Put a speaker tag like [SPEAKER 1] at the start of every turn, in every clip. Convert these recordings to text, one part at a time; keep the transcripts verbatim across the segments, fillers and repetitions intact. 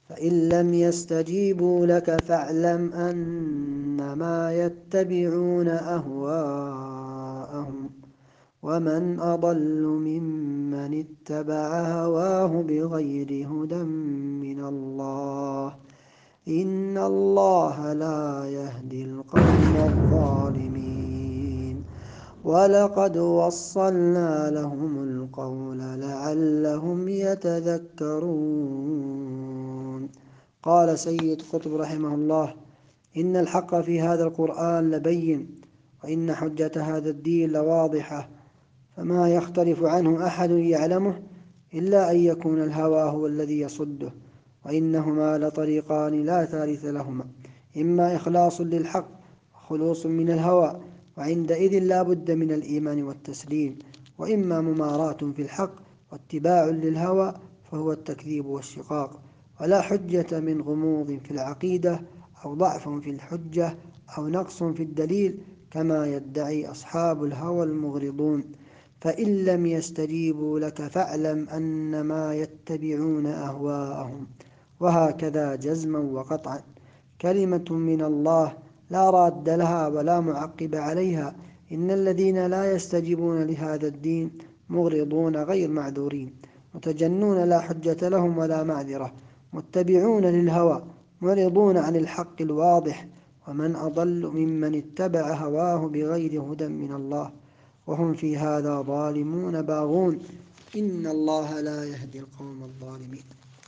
[SPEAKER 1] فإن لم يستجيبوا لك فاعلم أنما يتبعون أهواءهم ومن أضل ممن اتبع هواه بغير هدى من الله إن الله لا يهدي القوم الظالمين ولقد وصلنا لهم القول لعلهم يتذكرون. قال سيد قطب رحمه الله: إن الحق في هذا القرآن لبين، وإن حجة هذا الدين لواضحة، فما يختلف عنه أحد يعلمه إلا أن يكون الهوى هو الذي يصده، وإنهما لطريقان لا ثالث لهما، إما إخلاص للحق وخلوص من الهوى، وعندئذ لا بد من الإيمان والتسليم، وإما مماراة في الحق واتباع للهوى فهو التكذيب والشقاق، ولا حجة من غموض في العقيدة أو ضعف في الحجة أو نقص في الدليل كما يدعي أصحاب الهوى المغرضون. فإن لم يستجيبوا لك فاعلم أنما يتبعون أهواءهم، وهكذا جزما وقطعا. كلمة من الله لا راد لها ولا معقب عليها. إن الذين لا يستجيبون لهذا الدين مغرضون غير معذورين، متجنون لا حجة لهم ولا معذرة، متبعون للهوى، معرضون عن الحق الواضح. ومن أضل ممن اتبع هواه بغير هدى من الله وهم في هذا ظالمون باغون. إن الله لا يهدي القوم الظالمين.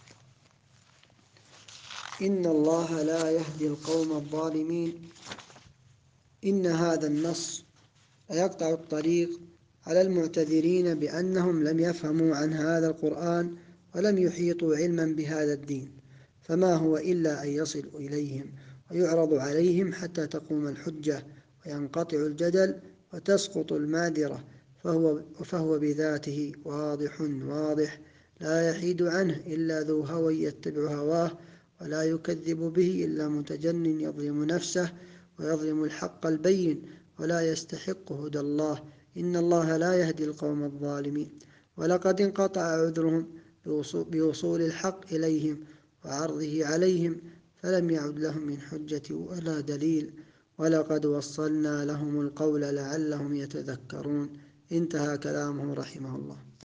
[SPEAKER 1] إن الله لا يهدي القوم الظالمين. إن هذا النص يقطع الطريق على المعتذرين بأنهم لم يفهموا عن هذا القرآن ولم يحيطوا علما بهذا الدين، فما هو إلا أن يصل إليهم ويعرض عليهم حتى تقوم الحجة وينقطع الجدل وتسقط المعذرة، فهو, فهو بذاته واضح واضح لا يحيد عنه إلا ذو هوى يتبع هواه، ولا يكذب به إلا متجن يظلم نفسه ويظلم الحق البين ولا يستحق هدى الله. إن الله لا يهدي القوم الظالمين. ولقد انقطع عذرهم بوصول الحق إليهم وعرضه عليهم، فلم يعد لهم من حجة ولا دليل. ولقد وصلنا لهم القول لعلهم يتذكرون. انتهى كلامه رحمه الله.